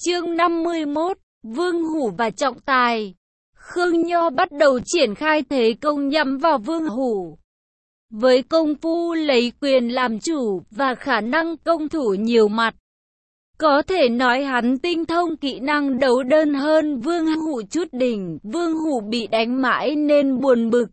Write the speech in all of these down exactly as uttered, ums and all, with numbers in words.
Chương năm mươi mốt, Vương Hủ và trọng tài. Khương Nho bắt đầu triển khai thế công nhắm vào Vương Hủ. Với công phu lấy quyền làm chủ và khả năng công thủ nhiều mặt, có thể nói hắn tinh thông kỹ năng đấu đơn hơn Vương Hủ chút đỉnh. Vương Hủ bị đánh mãi nên buồn bực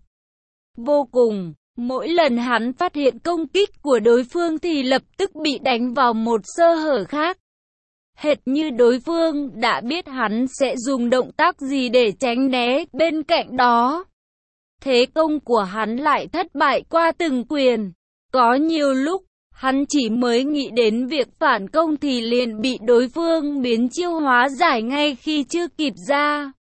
vô cùng. Mỗi lần hắn phát hiện công kích của đối phương thì lập tức bị đánh vào một sơ hở khác. Hệt như đối phương đã biết hắn sẽ dùng động tác gì để tránh né. Bên cạnh đó, thế công của hắn lại thất bại qua từng quyền. Có nhiều lúc, hắn chỉ mới nghĩ đến việc phản công thì liền bị đối phương biến chiêu hóa giải ngay khi chưa kịp ra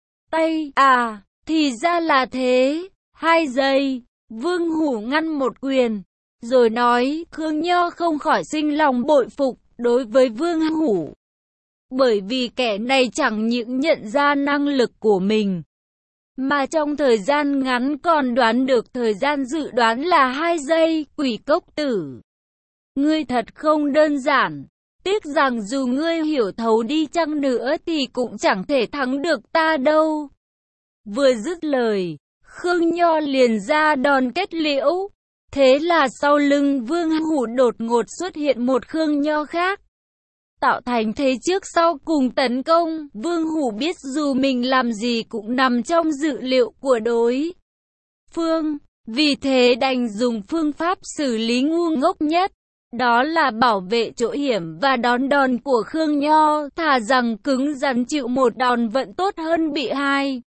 tay. À, thì ra là thế. Hai giây, Vương Hủ ngăn một quyền, rồi nói. Khương Nho không khỏi sinh lòng bội phục đối với Vương Hủ, bởi vì kẻ này chẳng những nhận ra năng lực của mình, mà trong thời gian ngắn còn đoán được thời gian dự đoán là hai giây. Quỷ cốc tử, ngươi thật không đơn giản. Tiếc rằng dù ngươi hiểu thấu đi chăng nữa thì cũng chẳng thể thắng được ta đâu. Vừa dứt lời, Khương Nho liền ra đòn kết liễu. Thế là sau lưng Vương Hủ đột ngột xuất hiện một Khương Nho khác, tạo thành thế trước sau cùng tấn công. Vương Hủ biết dù mình làm gì cũng nằm trong dự liệu của đối phương, vì thế đành dùng phương pháp xử lý ngu ngốc nhất, đó là bảo vệ chỗ hiểm và đón đòn của Khương Nho. Thà rằng cứng rắn chịu một đòn vẫn tốt hơn bị hai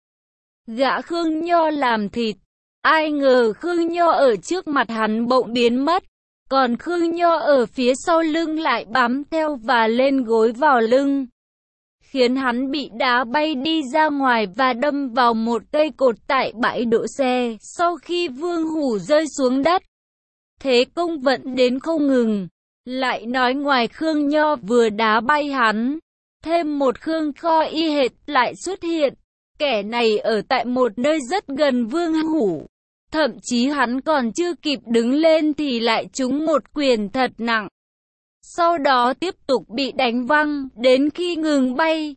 gã Khương Nho làm thịt. Ai ngờ Khương Nho ở trước mặt hắn bỗng biến mất, còn Khương Nho ở phía sau lưng lại bám theo và lên gối vào lưng, khiến hắn bị đá bay đi ra ngoài và đâm vào một cây cột tại bãi đỗ xe. Sau khi Vương Hủ rơi xuống đất, thế công vẫn đến không ngừng. Lại nói ngoài Khương Nho vừa đá bay hắn, thêm một Khương Kho y hệt lại xuất hiện. Kẻ này ở tại một nơi rất gần Vương Hủ. Thậm chí hắn còn chưa kịp đứng lên thì lại trúng một quyền thật nặng. Sau đó tiếp tục bị đánh văng đến khi ngừng bay.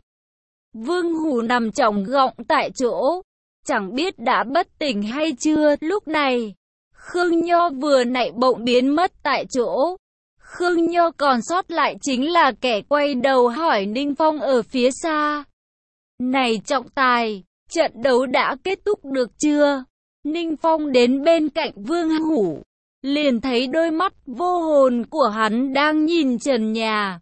Vương Hủ nằm chỏng gọng tại chỗ, chẳng biết đã bất tỉnh hay chưa. Lúc này, Khương Nho vừa nãy bỗng biến mất tại chỗ. Khương Nho còn sót lại chính là kẻ quay đầu hỏi Ninh Phong ở phía xa. Này trọng tài, trận đấu đã kết thúc được chưa? Ninh Phong đến bên cạnh Vương Hủ, liền thấy đôi mắt vô hồn của hắn đang nhìn trần nhà.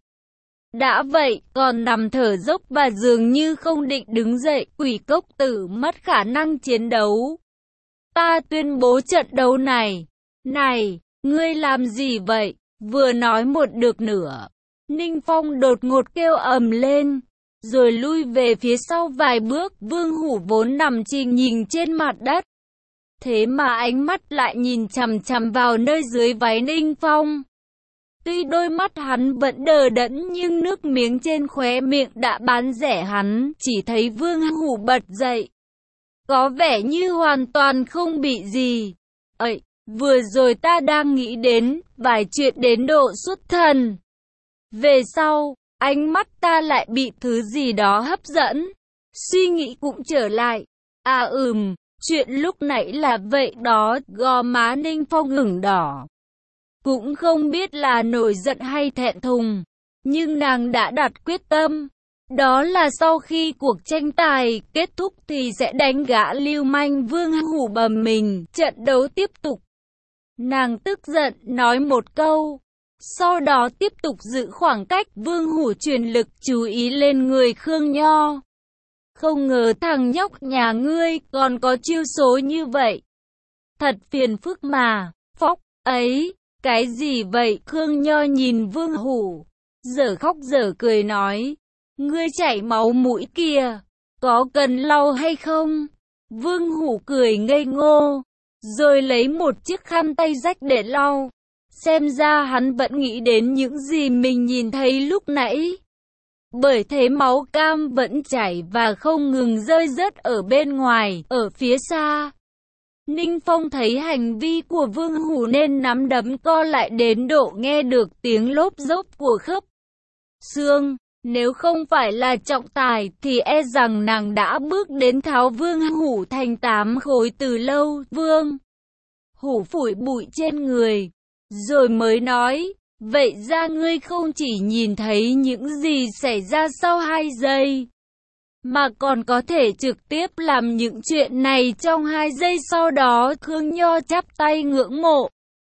Đã vậy, còn nằm thở dốc và dường như không định đứng dậy. Quỷ cốc tử mất khả năng chiến đấu. Ta tuyên bố trận đấu này. Này, ngươi làm gì vậy? Vừa nói một được nửa, Ninh Phong đột ngột kêu ầm lên, rồi lui về phía sau vài bước. Vương Hủ vốn nằm chìm nhìn trên mặt đất, thế mà ánh mắt lại nhìn chằm chằm vào nơi dưới váy Ninh Phong. Tuy đôi mắt hắn vẫn đờ đẫn nhưng nước miếng trên khóe miệng đã bán rẻ hắn. Chỉ thấy Vương Hủ bật dậy, có vẻ như hoàn toàn không bị gì. Ây, vừa rồi ta đang nghĩ đến vài chuyện đến độ xuất thần. Về sau, ánh mắt ta lại bị thứ gì đó hấp dẫn. Suy nghĩ cũng trở lại. À ừm, chuyện lúc nãy là vậy đó. Gò má Ninh Phong ửng đỏ. Cũng không biết là nổi giận hay thẹn thùng, nhưng nàng đã đặt quyết tâm, đó là sau khi cuộc tranh tài kết thúc thì sẽ đánh gã lưu manh Vương Hủ bầm mình. Trận đấu tiếp tục. Nàng tức giận nói một câu, sau đó tiếp tục giữ khoảng cách. Vương Hủ truyền lực chú ý lên người Khương Nho. Không ngờ thằng nhóc nhà ngươi còn có chiêu số như vậy. Thật phiền phức mà. Phóc, ấy, cái gì vậy? Khương Nho nhìn Vương Hủ, dở khóc dở cười nói, ngươi chảy máu mũi kìa, có cần lau hay không? Vương Hủ cười ngây ngô, rồi lấy một chiếc khăn tay rách để lau. Xem ra hắn vẫn nghĩ đến những gì mình nhìn thấy lúc nãy. Bởi thế máu cam vẫn chảy và không ngừng rơi rớt ở bên ngoài. Ở phía xa, Ninh Phong thấy hành vi của Vương Hủ nên nắm đấm co lại đến độ nghe được tiếng lốp dốp của khớp xương. Nếu không phải là trọng tài thì e rằng nàng đã bước đến tháo Vương Hủ thành tám khối từ lâu. Vương Hủ phủi bụi trên người, rồi mới nói, vậy ra ngươi không chỉ nhìn thấy những gì xảy ra sau hai giây, mà còn có thể trực tiếp làm những chuyện này trong hai giây sau đó. Khương Nho chắp tay ngưỡng mộ.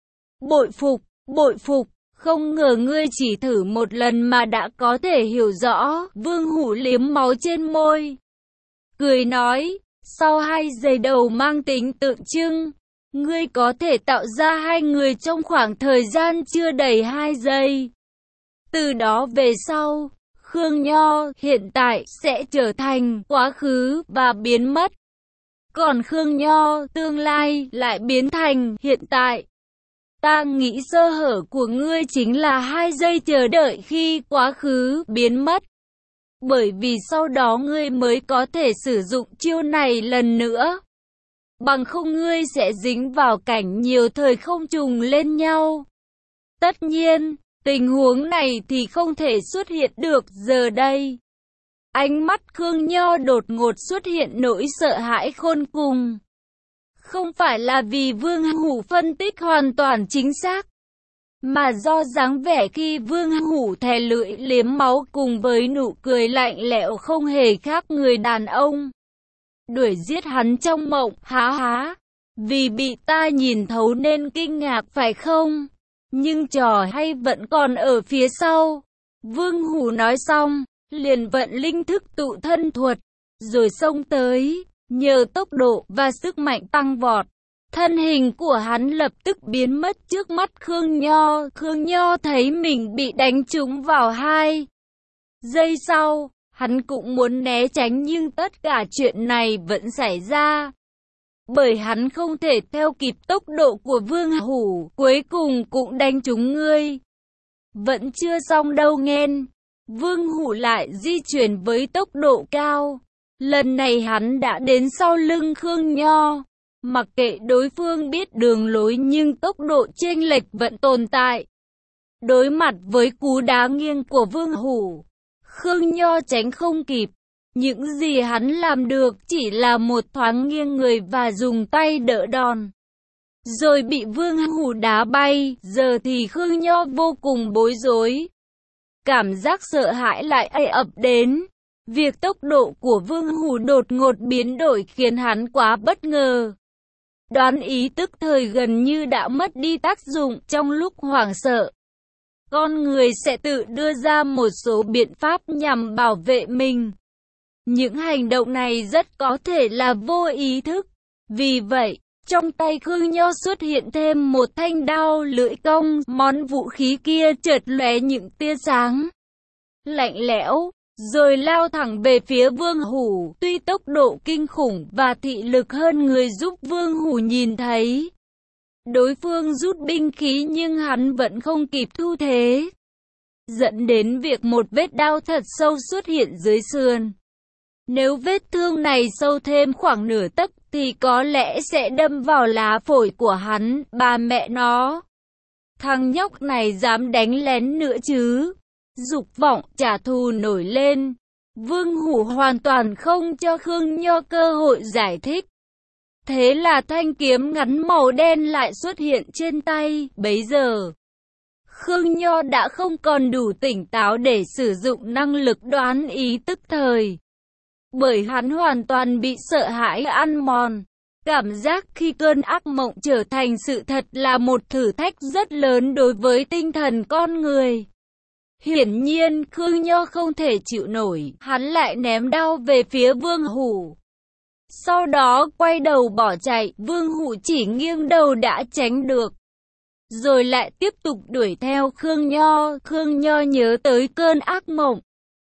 Bội phục, bội phục, không ngờ ngươi chỉ thử một lần mà đã có thể hiểu rõ. Vương Hủ liếm máu trên môi, cười nói, sau hai giây đầu mang tính tượng trưng, ngươi có thể tạo ra hai người trong khoảng thời gian chưa đầy hai giây. Từ đó về sau, Khương Nho hiện tại sẽ trở thành quá khứ và biến mất. Còn Khương Nho tương lai lại biến thành hiện tại. Ta nghĩ sơ hở của ngươi chính là hai giây chờ đợi khi quá khứ biến mất. Bởi vì sau đó ngươi mới có thể sử dụng chiêu này lần nữa. Bằng không ngươi sẽ dính vào cảnh nhiều thời không trùng lên nhau. Tất nhiên, tình huống này thì không thể xuất hiện được giờ đây. Ánh mắt Khương Nho đột ngột xuất hiện nỗi sợ hãi khôn cùng. Không phải là vì Vương Hủ phân tích hoàn toàn chính xác, mà do dáng vẻ khi Vương Hủ thè lưỡi liếm máu cùng với nụ cười lạnh lẽo không hề khác người đàn ông. Đuổi giết hắn trong mộng, há há. Vì bị ta nhìn thấu nên kinh ngạc phải không? Nhưng trò hay vẫn còn ở phía sau. Vương Hủ nói xong, liền vận linh thức tụ thân thuật, rồi xông tới. Nhờ tốc độ và sức mạnh tăng vọt, thân hình của hắn lập tức biến mất trước mắt Khương Nho. Khương Nho thấy mình bị đánh trúng vào hai giây sau, hắn cũng muốn né tránh nhưng tất cả chuyện này vẫn xảy ra. Bởi hắn không thể theo kịp tốc độ của Vương Hủ, cuối cùng cũng đánh trúng ngươi. Vẫn chưa xong đâu nghen. Vương Hủ lại di chuyển với tốc độ cao. Lần này hắn đã đến sau lưng Khương Nho. Mặc kệ đối phương biết đường lối nhưng tốc độ chênh lệch vẫn tồn tại. Đối mặt với cú đá nghiêng của Vương Hủ, Khương Nho tránh không kịp. Những gì hắn làm được chỉ là một thoáng nghiêng người và dùng tay đỡ đòn, rồi bị Vương Hủ đá bay. Giờ thì Khương Nho vô cùng bối rối. Cảm giác sợ hãi lại ập ập đến. Việc tốc độ của Vương Hủ đột ngột biến đổi khiến hắn quá bất ngờ. Đoán ý tức thời gần như đã mất đi tác dụng. Trong lúc hoảng sợ, con người sẽ tự đưa ra một số biện pháp nhằm bảo vệ mình. Những hành động này rất có thể là vô ý thức. Vì vậy, trong tay Khương Nho xuất hiện thêm một thanh đao lưỡi cong. Món vũ khí kia chợt lóe những tia sáng lạnh lẽo, rồi lao thẳng về phía Vương Hủ. Tuy tốc độ kinh khủng và thị lực hơn người giúp Vương Hủ nhìn thấy đối phương rút binh khí, nhưng hắn vẫn không kịp thu thế, dẫn đến việc một vết đao thật sâu xuất hiện dưới sườn. Nếu vết thương này sâu thêm khoảng nửa tấc thì có lẽ sẽ đâm vào lá phổi của hắn. Bà mẹ nó, thằng nhóc này dám đánh lén nữa chứ? Dục vọng trả thù nổi lên. Vương Hủ hoàn toàn không cho Khương Nho cơ hội giải thích. Thế là thanh kiếm ngắn màu đen lại xuất hiện trên tay. Bấy giờ, Khương Nho đã không còn đủ tỉnh táo để sử dụng năng lực đoán ý tức thời. Bởi hắn hoàn toàn bị sợ hãi ăn mòn. Cảm giác khi cơn ác mộng trở thành sự thật là một thử thách rất lớn đối với tinh thần con người. Hiển nhiên Khương Nho không thể chịu nổi, hắn lại ném đao về phía Vương Hủ. Sau đó quay đầu bỏ chạy. Vương Hủ chỉ nghiêng đầu đã tránh được, rồi lại tiếp tục đuổi theo Khương Nho. Khương Nho nhớ tới cơn ác mộng,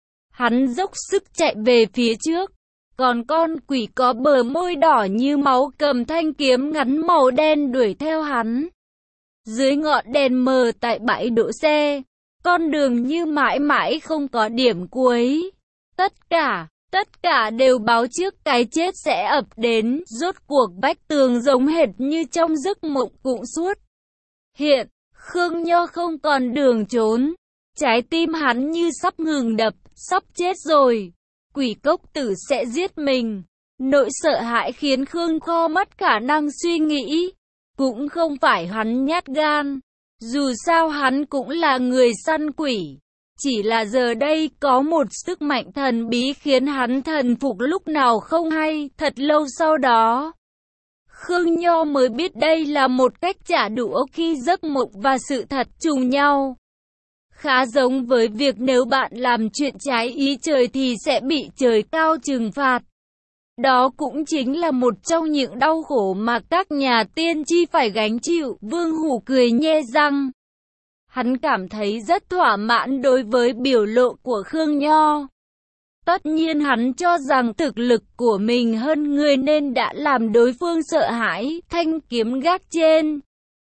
hắn dốc sức chạy về phía trước. Còn con quỷ có bờ môi đỏ như máu cầm thanh kiếm ngắn màu đen đuổi theo hắn. Dưới ngọn đèn mờ tại bãi đỗ xe, con đường như mãi mãi không có điểm cuối. Tất cả, tất cả đều báo trước cái chết sẽ ập đến. Rốt cuộc vách tường giống hệt như trong giấc mộng cũng suốt hiện. Khương Nho không còn đường trốn. Trái tim hắn như sắp ngừng đập. sắp chết rồi, quỷ cốc tử sẽ giết mình. Nỗi sợ hãi khiến Khương Kho mất khả năng suy nghĩ. Cũng không phải hắn nhát gan, dù sao hắn cũng là người săn quỷ. Chỉ là giờ đây có một sức mạnh thần bí khiến hắn thần phục lúc nào không hay. Thật lâu sau đó, Khương Nho mới biết đây là một cách trả đũa khi giấc mộng và sự thật trùng nhau. Khá giống với việc nếu bạn làm chuyện trái ý trời thì sẽ bị trời cao trừng phạt. Đó cũng chính là một trong những đau khổ mà các nhà tiên tri phải gánh chịu. Vương Hủ cười nhe răng. Hắn cảm thấy rất thỏa mãn đối với biểu lộ của Khương Nho. Tất nhiên hắn cho rằng thực lực của mình hơn người nên đã làm đối phương sợ hãi. Thanh kiếm gác trên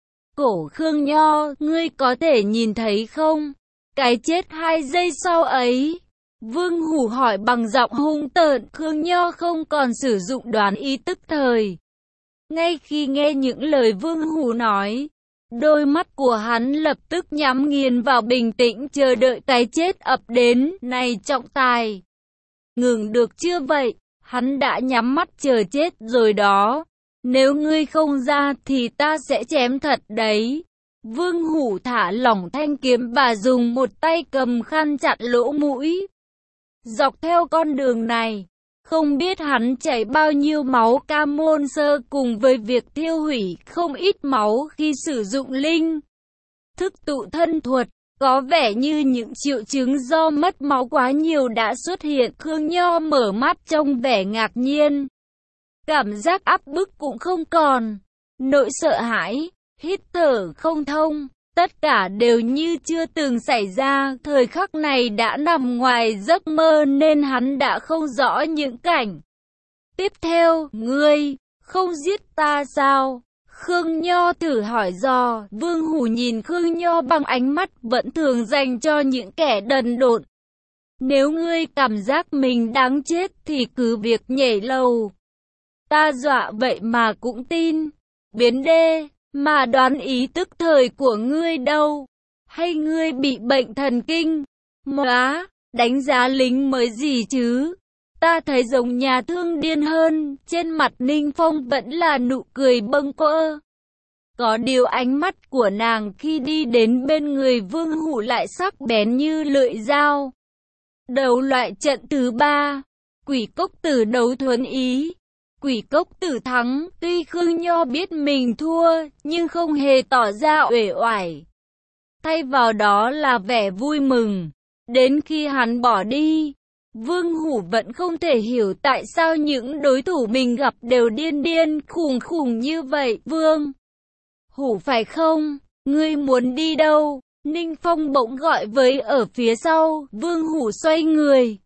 cổ Khương Nho, ngươi có thể nhìn thấy không? Cái chết hai giây sau ấy. Vương Hủ hỏi bằng giọng hung tợn. Khương Nho không còn sử dụng đoán ý tức thời. Ngay khi nghe những lời Vương Hủ nói, đôi mắt của hắn lập tức nhắm nghiền vào, bình tĩnh chờ đợi cái chết ập đến. Này trọng tài, ngừng được chưa vậy? Hắn đã nhắm mắt chờ chết rồi đó. Nếu ngươi không ra thì ta sẽ chém thật đấy. Vương Hủ thả lỏng thanh kiếm và dùng một tay cầm khăn chặn lỗ mũi. Dọc theo con đường này, không biết hắn chảy bao nhiêu máu. Ca Môn Sơ cùng với việc thiêu hủy không ít máu khi sử dụng linh thức tụ thân thuật, có vẻ như những triệu chứng do mất máu quá nhiều đã xuất hiện. Khương Nho mở mắt trong vẻ ngạc nhiên. Cảm giác áp bức cũng không còn. Nỗi sợ hãi, hít thở không thông, tất cả đều như chưa từng xảy ra. Thời khắc này đã nằm ngoài giấc mơ nên hắn đã không rõ những cảnh tiếp theo. Ngươi không giết ta sao? Khương Nho thử hỏi dò. Vương Hủ nhìn Khương Nho bằng ánh mắt vẫn thường dành cho những kẻ đần độn. Nếu ngươi cảm giác mình đáng chết thì cứ việc nhảy lầu. Ta dọa vậy mà cũng tin. Biến đê, mà đoán ý tức thời của ngươi đâu? Hay ngươi bị bệnh thần kinh? Móa, đánh giá lính mới gì chứ? Ta thấy giống nhà thương điên hơn. Trên mặt Ninh Phong vẫn là nụ cười bâng quơ. Có điều ánh mắt của nàng khi đi đến bên người Vương Hủ lại sắc bén như lưỡi dao. Đấu loại trận thứ ba, quỷ cốc tử đấu thuần ý. Quỷ cốc tử thắng. Tuy Khương Nho biết mình thua, nhưng không hề tỏ ra uể oải. Thay vào đó là vẻ vui mừng. Đến khi hắn bỏ đi, Vương Hủ vẫn không thể hiểu tại sao những đối thủ mình gặp đều điên điên khùng khùng như vậy. Vương Hủ phải không? Ngươi muốn đi đâu? Ninh Phong bỗng gọi với ở phía sau. Vương Hủ xoay người.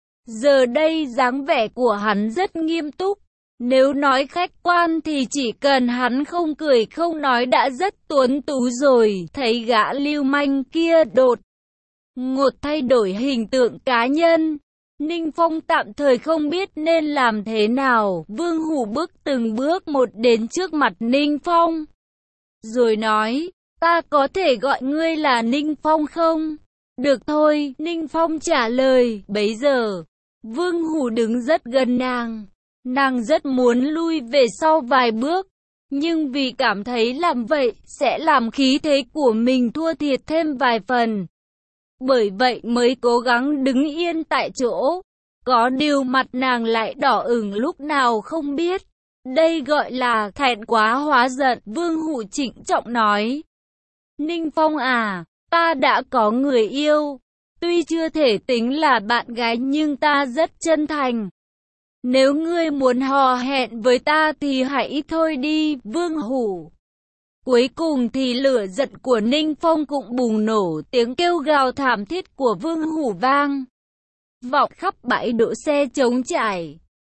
Giờ đây dáng vẻ của hắn rất nghiêm túc. Nếu nói khách quan thì chỉ cần hắn không cười không nói đã rất tuấn tú rồi. Thấy gã lưu manh kia đột ngột thay đổi hình tượng cá nhân, Ninh Phong tạm thời không biết nên làm thế nào. Vương Hủ bước từng bước một đến trước mặt Ninh Phong, rồi nói, ta có thể gọi ngươi là Ninh Phong không? Được thôi, Ninh Phong trả lời. Bấy giờ, Vương Hủ đứng rất gần nàng. Nàng rất muốn lui về sau vài bước, nhưng vì cảm thấy làm vậy sẽ làm khí thế của mình thua thiệt thêm vài phần. Bởi vậy mới cố gắng đứng yên tại chỗ. Có điều mặt nàng lại đỏ ửng lúc nào không biết. Đây gọi là thẹn quá hóa giận. Vương Hủ trịnh trọng nói, Ninh Phong à, ta đã có người yêu. Tuy chưa thể tính là bạn gái nhưng ta rất chân thành. Nếu ngươi muốn hò hẹn với ta thì hãy thôi đi. Vương Hủ. Cuối cùng thì lửa giận của Ninh Phong cũng bùng nổ. Tiếng kêu gào thảm thiết của Vương Hủ vang vọng khắp bãi đỗ xe trống trải.